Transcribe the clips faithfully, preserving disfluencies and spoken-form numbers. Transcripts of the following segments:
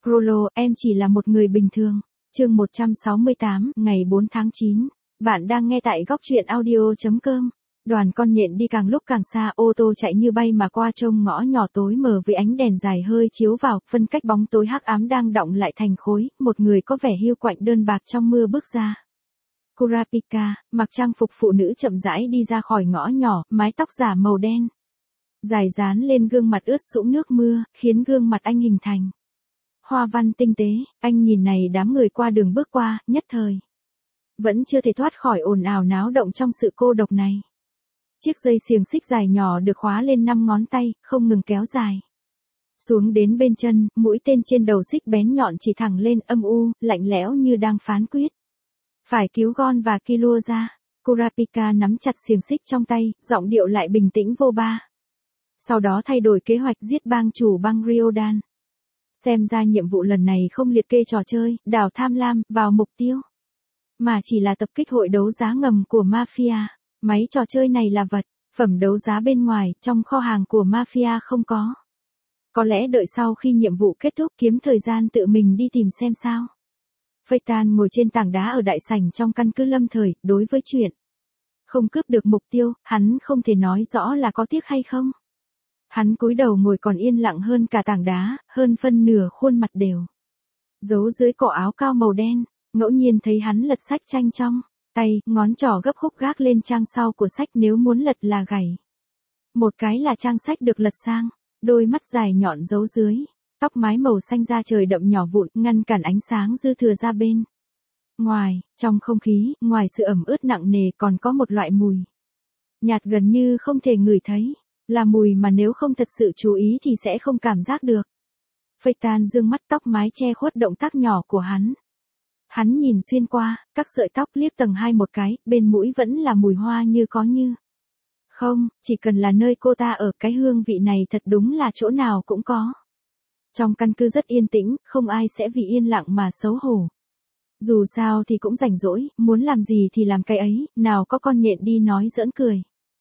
Crollo, em chỉ là một người bình thường. Chương một trăm sáu mươi tám, ngày bốn tháng chín. Bạn đang nghe tại góc truyện audio chấm com. Đoàn con nhện đi càng lúc càng xa, ô tô chạy như bay mà qua trông ngõ nhỏ tối mờ với ánh đèn dài hơi chiếu vào, phân cách bóng tối hắc ám đang đọng lại thành khối, một người có vẻ hiu quạnh đơn bạc trong mưa bước ra. Kurapika, mặc trang phục phụ nữ chậm rãi đi ra khỏi ngõ nhỏ, mái tóc giả màu đen dài dán lên gương mặt ướt sũng nước mưa, khiến gương mặt anh hình thành hoa văn tinh tế. Anh nhìn này đám người qua đường bước qua, nhất thời vẫn chưa thể thoát khỏi ồn ào náo động trong sự cô độc này. Chiếc dây xiềng xích dài nhỏ được khóa lên năm ngón tay, không ngừng kéo dài xuống đến bên chân, mũi tên trên đầu xích bén nhọn chỉ thẳng lên, âm u, lạnh lẽo như đang phán quyết phải cứu Gon và Killua ra. Kurapika nắm chặt xiềng xích trong tay, giọng điệu lại bình tĩnh vô ba. Sau đó thay đổi kế hoạch giết bang chủ bang Ryodan. Xem ra nhiệm vụ lần này không liệt kê trò chơi, đào tham lam vào mục tiêu, mà chỉ là tập kích hội đấu giá ngầm của mafia. Máy trò chơi này là vật phẩm đấu giá bên ngoài, trong kho hàng của mafia không có. Có lẽ đợi sau khi nhiệm vụ kết thúc kiếm thời gian tự mình đi tìm xem sao. Phaeton ngồi trên tảng đá ở đại sảnh trong căn cứ lâm thời, đối với chuyện không cướp được mục tiêu, hắn không thể nói rõ là có tiếc hay không. Hắn cúi đầu ngồi còn yên lặng hơn cả tảng đá, hơn phân nửa khuôn mặt đều giấu dưới cổ áo cao màu đen. Ngẫu nhiên thấy hắn lật sách tranh trong tay, ngón trỏ gấp khúc gác lên trang sau của sách, nếu muốn lật là gảy một cái là trang sách được lật sang. Đôi mắt dài nhọn giấu dưới tóc mái màu xanh da trời đậm nhỏ vụn, ngăn cản ánh sáng dư thừa ra bên ngoài. Trong không khí, ngoài sự ẩm ướt nặng nề còn có một loại mùi nhạt gần như không thể ngửi thấy, là mùi mà nếu không thật sự chú ý thì sẽ không cảm giác được. Phaeton dương mắt, tóc mái che khuất động tác nhỏ của hắn. Hắn nhìn xuyên qua các sợi tóc, liếc tầng hai một cái, bên mũi vẫn là mùi hoa như có như không, chỉ cần là nơi cô ta ở, cái hương vị này thật đúng là chỗ nào cũng có. Trong căn cứ rất yên tĩnh, không ai sẽ vì yên lặng mà xấu hổ. Dù sao thì cũng rảnh rỗi, muốn làm gì thì làm cái ấy, nào có con nhện đi nói giỡn cười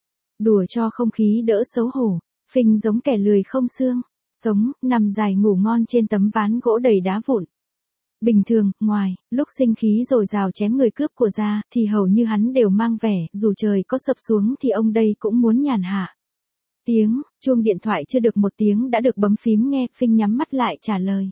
đùa cho không khí đỡ xấu hổ. Phình giống kẻ lười không xương sống, nằm dài ngủ ngon trên tấm ván gỗ đầy đá vụn. Bình thường, ngoài lúc sinh khí dồi dào chém người cướp của ra, thì hầu như hắn đều mang vẻ, dù trời có sập xuống thì ông đây cũng muốn nhàn hạ. Tiếng chuông điện thoại chưa được một tiếng đã được bấm phím nghe, Phinh nhắm mắt lại trả lời.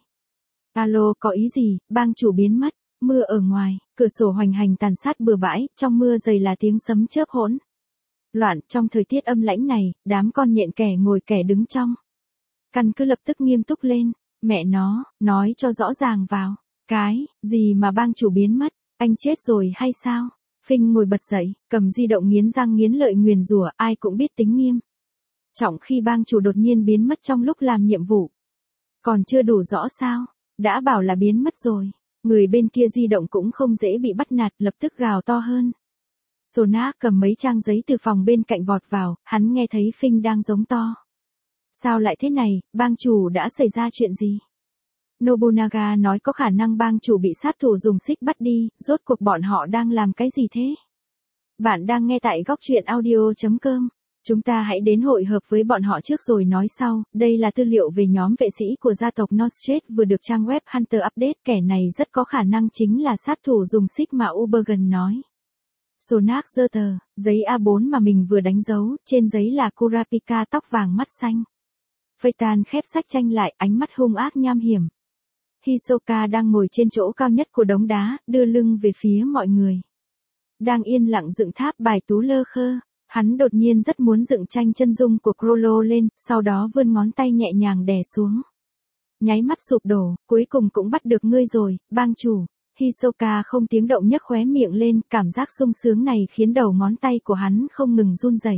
Alo, có ý gì? Bang chủ biến mất. Mưa ở ngoài cửa sổ hoành hành tàn sát bừa bãi, trong mưa dày là tiếng sấm chớp hỗn loạn. Trong thời tiết âm lãnh này, đám con nhện kẻ ngồi kẻ đứng trong căn cứ lập tức nghiêm túc lên. Mẹ nó, nói cho rõ ràng vào. Cái gì mà bang chủ biến mất? Anh chết rồi hay sao? Phinh ngồi bật dậy, cầm di động nghiến răng nghiến lợi nguyền rủa, ai cũng biết tính nghiêm trọng khi bang chủ đột nhiên biến mất trong lúc làm nhiệm vụ. Còn chưa đủ rõ sao? Đã bảo là biến mất rồi. Người bên kia di động cũng không dễ bị bắt nạt, lập tức gào to hơn. Sona cầm mấy trang giấy từ phòng bên cạnh vọt vào, hắn nghe thấy Phinh đang giống to. Sao lại thế này, bang chủ đã xảy ra chuyện gì? Nobunaga nói có khả năng bang chủ bị sát thủ dùng xích bắt đi, rốt cuộc bọn họ đang làm cái gì thế? Bạn đang nghe tại góc truyện audio chấm com. Chúng ta hãy đến hội hợp với bọn họ trước rồi nói sau. Đây là tư liệu về nhóm vệ sĩ của gia tộc Nostrade vừa được trang web Hunter update. Kẻ này rất có khả năng chính là sát thủ dùng xích mà Ubergen nói. Sonak giơ tờ giấy A bốn mà mình vừa đánh dấu, trên giấy là Kurapika tóc vàng mắt xanh. Phaeton khép sách tranh lại, ánh mắt hung ác nham hiểm. Hisoka đang ngồi trên chỗ cao nhất của đống đá, đưa lưng về phía mọi người. Đang yên lặng dựng tháp bài tú lơ khơ. Hắn đột nhiên rất muốn dựng tranh chân dung của Crollo lên, sau đó vươn ngón tay nhẹ nhàng đè xuống. Nháy mắt sụp đổ, cuối cùng cũng bắt được ngươi rồi, bang chủ. Hisoka không tiếng động nhấc khóe miệng lên, cảm giác sung sướng này khiến đầu ngón tay của hắn không ngừng run rẩy.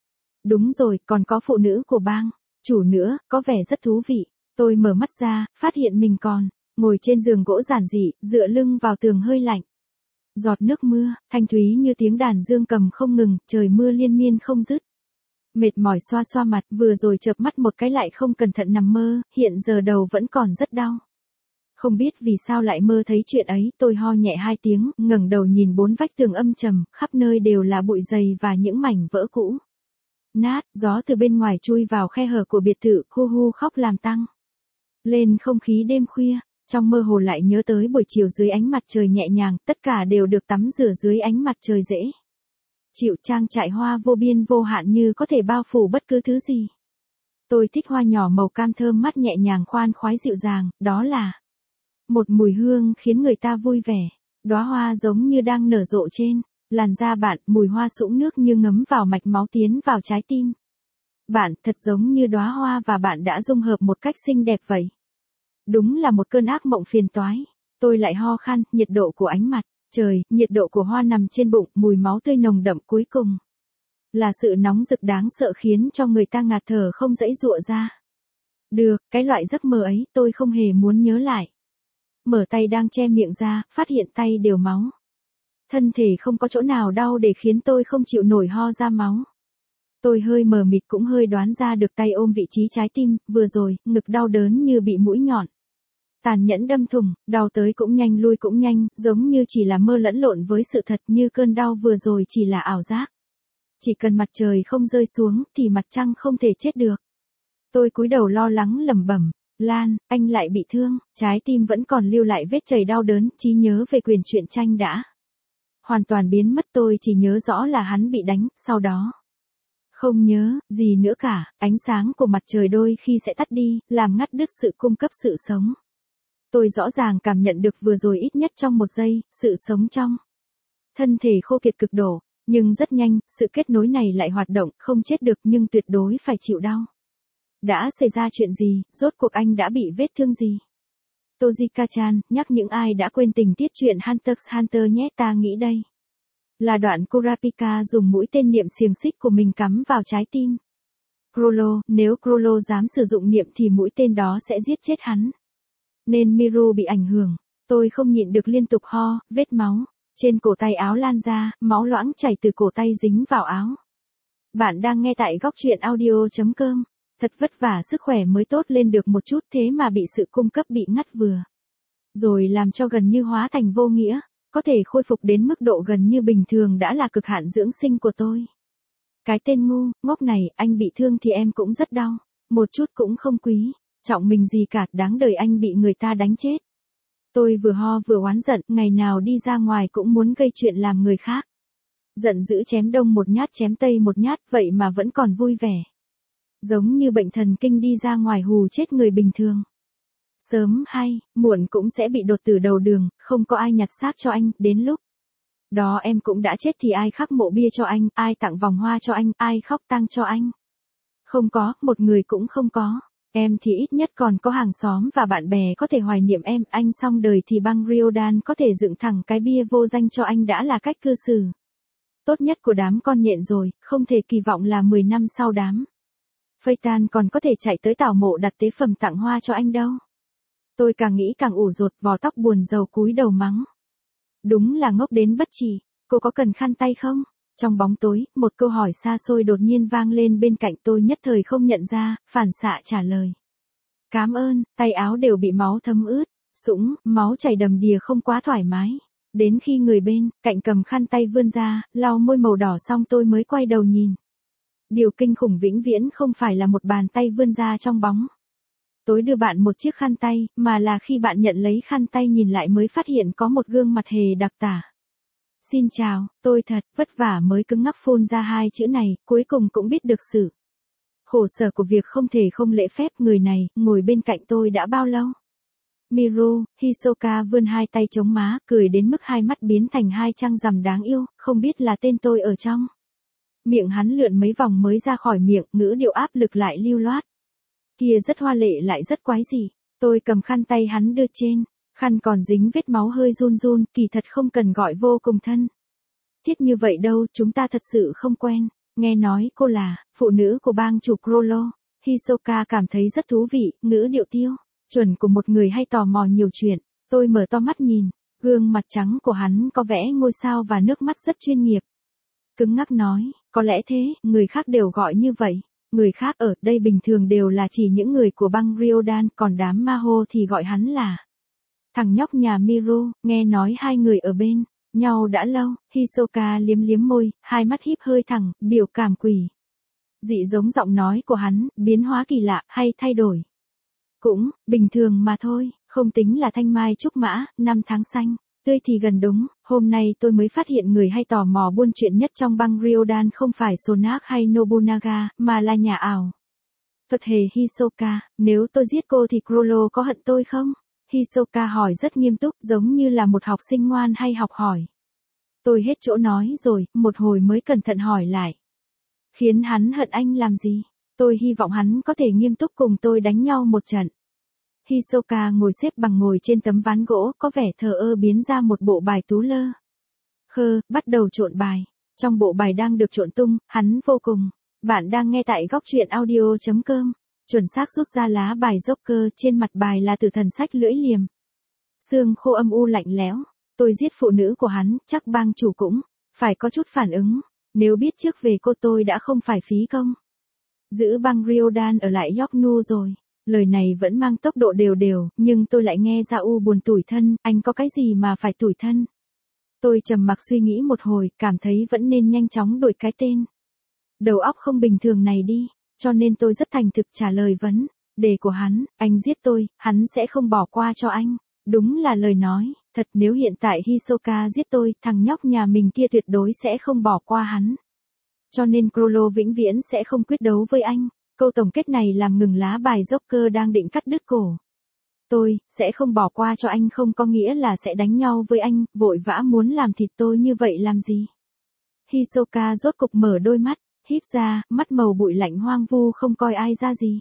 Đúng rồi, còn có phụ nữ của bang chủ nữa, có vẻ rất thú vị. Tôi mở mắt ra, phát hiện mình còn ngồi trên giường gỗ giản dị, dựa lưng vào tường hơi lạnh. Giọt nước mưa, thanh thúy như tiếng đàn dương cầm không ngừng, trời mưa liên miên không dứt. Mệt mỏi xoa xoa mặt, vừa rồi chợp mắt một cái lại không cẩn thận nằm mơ, hiện giờ đầu vẫn còn rất đau. Không biết vì sao lại mơ thấy chuyện ấy, tôi ho nhẹ hai tiếng, ngẩng đầu nhìn bốn vách tường âm trầm, khắp nơi đều là bụi dày và những mảnh vỡ cũ nát. Gió từ bên ngoài chui vào khe hở của biệt thự, hu hu khóc làm tăng lên không khí đêm khuya. Trong mơ hồ lại nhớ tới buổi chiều dưới ánh mặt trời nhẹ nhàng, tất cả đều được tắm rửa dưới ánh mặt trời dễ chịu, trang trại hoa vô biên vô hạn như có thể bao phủ bất cứ thứ gì. Tôi thích hoa nhỏ màu cam thơm mát nhẹ nhàng khoan khoái dịu dàng, đó là một mùi hương khiến người ta vui vẻ. Đóa hoa giống như đang nở rộ trên làn da bạn, mùi hoa sũng nước như ngấm vào mạch máu tiến vào trái tim bạn, thật giống như đóa hoa và bạn đã dung hợp một cách xinh đẹp vậy. Đúng là một cơn ác mộng phiền toái. Tôi lại ho khan, nhiệt độ của ánh mặt trời, nhiệt độ của hoa nằm trên bụng, mùi máu tươi nồng đậm, cuối cùng là sự nóng rực đáng sợ khiến cho người ta ngạt thở không dãy dụa ra được. Cái loại giấc mơ ấy tôi không hề muốn nhớ lại. Mở tay đang che miệng ra, phát hiện tay đều máu. Thân thể không có chỗ nào đau để khiến tôi không chịu nổi ho ra máu. Tôi hơi mờ mịt cũng hơi đoán ra được tay ôm vị trí trái tim, vừa rồi, ngực đau đớn như bị mũi nhọn tàn nhẫn đâm thủng, đau tới cũng nhanh lui cũng nhanh, giống như chỉ là mơ lẫn lộn với sự thật, như cơn đau vừa rồi chỉ là ảo giác. Chỉ cần mặt trời không rơi xuống thì mặt trăng không thể chết được. Tôi cúi đầu lo lắng lẩm bẩm, Lan, anh lại bị thương, trái tim vẫn còn lưu lại vết chảy đau đớn, trí nhớ về quyền truyện tranh đã hoàn toàn biến mất, tôi chỉ nhớ rõ là hắn bị đánh, sau đó không nhớ gì nữa cả. Ánh sáng của mặt trời đôi khi sẽ tắt đi, làm ngắt đứt sự cung cấp sự sống. Tôi rõ ràng cảm nhận được vừa rồi ít nhất trong một giây, sự sống trong thân thể khô kiệt cực độ, nhưng rất nhanh, sự kết nối này lại hoạt động, không chết được nhưng tuyệt đối phải chịu đau. Đã xảy ra chuyện gì, rốt cuộc anh đã bị vết thương gì? Tojika-chan, nhắc những ai đã quên tình tiết truyện Hunter x Hunter nhé, ta nghĩ đây là đoạn Kurapika dùng mũi tên niệm xiềng xích của mình cắm vào trái tim Chrollo, nếu Chrollo dám sử dụng niệm thì mũi tên đó sẽ giết chết hắn. Nên Miru bị ảnh hưởng. Tôi không nhịn được liên tục ho, vết máu trên cổ tay áo lan ra, máu loãng chảy từ cổ tay dính vào áo. Bạn đang nghe tại góc truyện audio chấm com. Thật vất vả sức khỏe mới tốt lên được một chút, thế mà bị sự cung cấp bị ngắt vừa rồi làm cho gần như hóa thành vô nghĩa. Có thể khôi phục đến mức độ gần như bình thường đã là cực hạn dưỡng sinh của tôi. Cái tên ngu, ngốc này, anh bị thương thì em cũng rất đau. Một chút cũng không quý trọng mình gì cả, đáng đời anh bị người ta đánh chết. Tôi vừa ho vừa oán giận, ngày nào đi ra ngoài cũng muốn gây chuyện làm người khác giận dữ, chém đông một nhát chém tây một nhát, vậy mà vẫn còn vui vẻ. Giống như bệnh thần kinh đi ra ngoài hù chết người bình thường. Sớm hay muộn cũng sẽ bị đột tử đầu đường, không có ai nhặt xác cho anh, đến lúc đó em cũng đã chết thì ai khắc mộ bia cho anh, ai tặng vòng hoa cho anh, ai khóc tang cho anh. Không có, một người cũng không có. Em thì ít nhất còn có hàng xóm và bạn bè có thể hoài niệm em, anh xong đời thì băng Ryodan có thể dựng thẳng cái bia vô danh cho anh đã là cách cư xử tốt nhất của đám con nhện rồi, không thể kỳ vọng là mười năm sau đám Phaeton còn có thể chạy tới tảo mộ đặt tế phẩm tặng hoa cho anh đâu. Tôi càng nghĩ càng ủ rột, vò tóc buồn rầu cúi đầu mắng. Đúng là ngốc đến bất trị, cô có cần khăn tay không? Trong bóng tối, một câu hỏi xa xôi đột nhiên vang lên bên cạnh, tôi nhất thời không nhận ra, phản xạ trả lời. Cám ơn, tay áo đều bị máu thấm ướt, sũng, máu chảy đầm đìa không quá thoải mái. Đến khi người bên cạnh cầm khăn tay vươn ra, lau môi màu đỏ xong tôi mới quay đầu nhìn. Điều kinh khủng vĩnh viễn không phải là một bàn tay vươn ra trong bóng tối đưa bạn một chiếc khăn tay, mà là khi bạn nhận lấy khăn tay nhìn lại mới phát hiện có một gương mặt hề đặc tả. Xin chào, tôi thật vất vả mới cứng ngắc phun ra hai chữ này, cuối cùng cũng biết được sự khổ sở của việc không thể không lễ phép. Người này, ngồi bên cạnh tôi đã bao lâu? Miru, Hisoka vươn hai tay chống má, cười đến mức hai mắt biến thành hai trăng rằm đáng yêu, không biết là tên tôi ở trong. Miệng hắn lượn mấy vòng mới ra khỏi miệng, ngữ điệu áp lực lại lưu loát. Kia rất hoa lệ lại rất quái dị. Tôi cầm khăn tay hắn đưa trên, khăn còn dính vết máu hơi run run, kỳ thật không cần gọi vô cùng thân thiết như vậy đâu, chúng ta thật sự không quen. Nghe nói cô là phụ nữ của bang chủ Chrollo. Hisoka cảm thấy rất thú vị, ngữ điệu tiêu chuẩn của một người hay tò mò nhiều chuyện. Tôi mở to mắt nhìn, gương mặt trắng của hắn có vẽ ngôi sao và nước mắt rất chuyên nghiệp. Cứng ngắc nói, có lẽ thế, người khác đều gọi như vậy. Người khác ở đây bình thường đều là chỉ những người của băng Ryodan, còn đám Maho thì gọi hắn là thằng nhóc nhà Miru. Nghe nói hai người ở bên nhau đã lâu. Hisoka liếm liếm môi, hai mắt híp hơi thẳng, biểu cảm quỷ dị giống giọng nói của hắn, biến hóa kỳ lạ hay thay đổi cũng bình thường mà thôi. Không tính là thanh mai trúc mã, năm tháng xanh, tươi thì gần đúng, hôm nay tôi mới phát hiện người hay tò mò buôn chuyện nhất trong băng Ryodan không phải Sonak hay Nobunaga, mà là nhà ảo. Thuật hề Hisoka, nếu tôi giết cô thì Chrollo có hận tôi không? Hisoka hỏi rất nghiêm túc giống như là một học sinh ngoan hay học hỏi. Tôi hết chỗ nói rồi, một hồi mới cẩn thận hỏi lại. Khiến hắn hận anh làm gì? Tôi hy vọng hắn có thể nghiêm túc cùng tôi đánh nhau một trận. Hisoka ngồi xếp bằng ngồi trên tấm ván gỗ có vẻ thờ ơ biến ra một bộ bài tú lơ. Khơ, bắt đầu trộn bài. Trong bộ bài đang được trộn tung, hắn vô cùng. Bạn đang nghe tại góc truyện audio.com. Chuẩn xác rút ra lá bài Joker trên mặt bài là tử thần sách lưỡi liềm. Xương khô âm u lạnh lẽo. Tôi giết phụ nữ của hắn, chắc bang chủ cũng phải có chút phản ứng. Nếu biết trước về cô tôi đã không phải phí công. Giữ băng Ryodan ở lại Yorknu rồi. Lời này vẫn mang tốc độ đều đều, nhưng tôi lại nghe ra u buồn tủi thân, anh có cái gì mà phải tủi thân. Tôi trầm mặc suy nghĩ một hồi, cảm thấy vẫn nên nhanh chóng đổi cái tên. Đầu óc không bình thường này đi, cho nên tôi rất thành thực trả lời vấn đề của hắn, anh giết tôi, hắn sẽ không bỏ qua cho anh. Đúng là lời nói, thật nếu hiện tại Hisoka giết tôi, thằng nhóc nhà mình kia tuyệt đối sẽ không bỏ qua hắn. Cho nên Chrollo vĩnh viễn sẽ không quyết đấu với anh. Câu tổng kết này làm ngừng lá bài Joker đang định cắt đứt cổ. Tôi, sẽ không bỏ qua cho anh không có nghĩa là sẽ đánh nhau với anh, vội vã muốn làm thịt tôi như vậy làm gì. Hisoka rốt cục mở đôi mắt, híp ra, mắt màu bụi lạnh hoang vu không coi ai ra gì.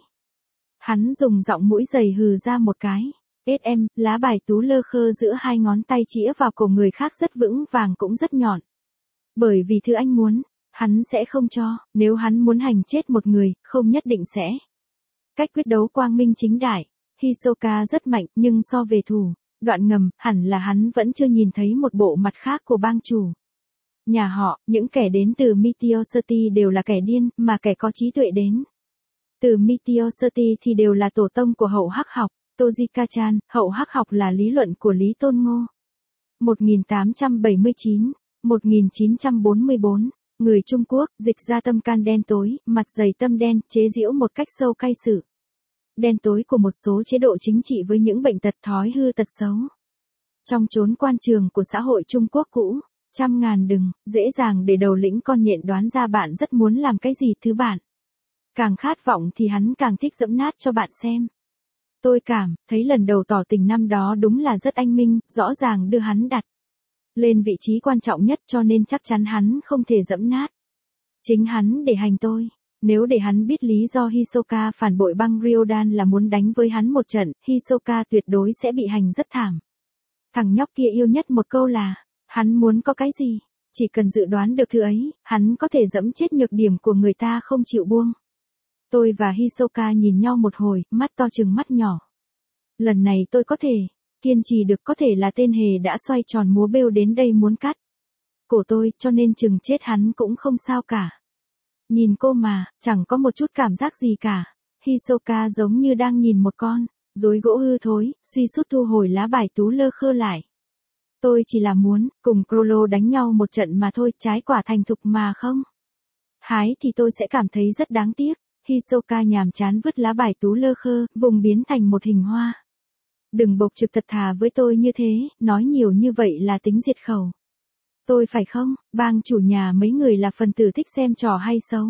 Hắn dùng giọng mũi dày hừ ra một cái. ét em, lá bài tú lơ khơ giữa hai ngón tay chĩa vào cổ người khác rất vững vàng cũng rất nhọn. Bởi vì thứ anh muốn, hắn sẽ không cho, nếu hắn muốn hành chết một người, không nhất định sẽ. Cách quyết đấu quang minh chính đại, Hisoka rất mạnh nhưng so về thủ, đoạn ngầm, hẳn là hắn vẫn chưa nhìn thấy một bộ mặt khác của bang chủ. Nhà họ, những kẻ đến từ Meteor City đều là kẻ điên, mà kẻ có trí tuệ đến từ Meteor City thì đều là tổ tông của hậu hắc học, Tojika-chan, hậu hắc học là lý luận của Lý Tôn Ngô. một nghìn tám trăm bảy mươi chín, một nghìn chín trăm bốn mươi bốn, người Trung Quốc, dịch ra tâm can đen tối, mặt dày tâm đen, chế giễu một cách sâu cay sự đen tối của một số chế độ chính trị với những bệnh tật thói hư tật xấu. Trong chốn quan trường của xã hội Trung Quốc cũ, trăm ngàn đừng, dễ dàng để đầu lĩnh con nhện đoán ra bạn rất muốn làm cái gì thứ bạn. Càng khát vọng thì hắn càng thích dẫm nát cho bạn xem. Tôi cảm, thấy lần đầu tỏ tình năm đó đúng là rất anh minh, rõ ràng đưa hắn đặt lên vị trí quan trọng nhất cho nên chắc chắn hắn không thể dẫm nát. Chính hắn để hành tôi. Nếu để hắn biết lý do Hisoka phản bội băng Ryodan là muốn đánh với hắn một trận, Hisoka tuyệt đối sẽ bị hành rất thảm. Thằng nhóc kia yêu nhất một câu là, hắn muốn có cái gì? Chỉ cần dự đoán được thứ ấy, hắn có thể dẫm chết nhược điểm của người ta không chịu buông. Tôi và Hisoka nhìn nhau một hồi, mắt to chừng mắt nhỏ. Lần này tôi có thể kiên trì được, có thể là tên hề đã xoay tròn múa bêu đến đây muốn cắt cổ tôi, cho nên chừng chết hắn cũng không sao cả. Nhìn cô mà, chẳng có một chút cảm giác gì cả. Hisoka giống như đang nhìn một con rối gỗ hư thối, suy sút thu hồi lá bài tú lơ khơ lại. Tôi chỉ là muốn cùng Chrollo đánh nhau một trận mà thôi, trái quả thành thục mà không hái thì tôi sẽ cảm thấy rất đáng tiếc. Hisoka nhàm chán vứt lá bài tú lơ khơ, vùng biến thành một hình hoa. Đừng bộc trực thật thà với tôi như thế, nói nhiều như vậy là tính diệt khẩu. Tôi phải không, bang chủ nhà mấy người là phần tử thích xem trò hay xấu.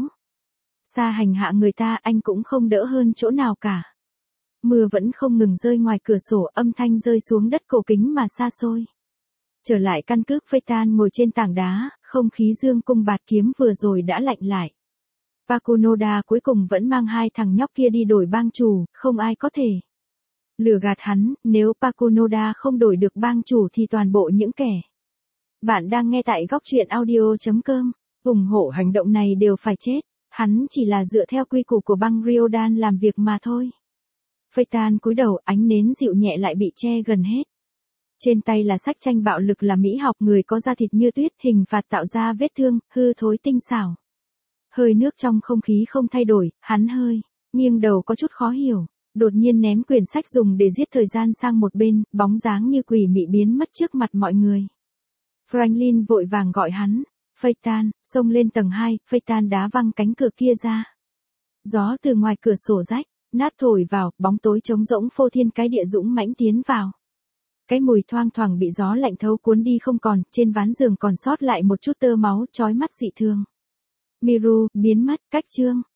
Xa hành hạ người ta anh cũng không đỡ hơn chỗ nào cả. Mưa vẫn không ngừng rơi ngoài cửa sổ, âm thanh rơi xuống đất cổ kính mà xa xôi. Trở lại căn cước, Phaeton ngồi trên tảng đá, không khí dương cung bạt kiếm vừa rồi đã lạnh lại. Pakunoda cuối cùng vẫn mang hai thằng nhóc kia đi đổi bang chủ, không ai có thể lừa gạt hắn, nếu Pakunoda không đổi được bang chủ thì toàn bộ những kẻ bạn đang nghe tại góc truyện audio.com, ủng hộ hành động này đều phải chết, hắn chỉ là dựa theo quy củ của băng Ryodan làm việc mà thôi. Phaeton cúi đầu, ánh nến dịu nhẹ lại bị che gần hết. Trên tay là sách tranh bạo lực là mỹ học, người có da thịt như tuyết, hình phạt tạo ra vết thương, hư thối tinh xảo. Hơi nước trong không khí không thay đổi, hắn hơi nghiêng đầu có chút khó hiểu, đột nhiên ném quyển sách dùng để giết thời gian sang một bên, bóng dáng như quỷ mị biến mất trước mặt mọi người. Franklin vội vàng gọi hắn, Phaeton, xông lên tầng hai, Phaeton đá văng cánh cửa kia ra. Gió từ ngoài cửa sổ rách Nát thổi vào, bóng tối trống rỗng phô thiên cái địa dũng mãnh tiến vào. Cái mùi thoang thoảng bị gió lạnh thấu cuốn đi không còn, trên ván giường còn sót lại một chút tơ máu, chói mắt dị thường. Miru, biến mất, cách chương.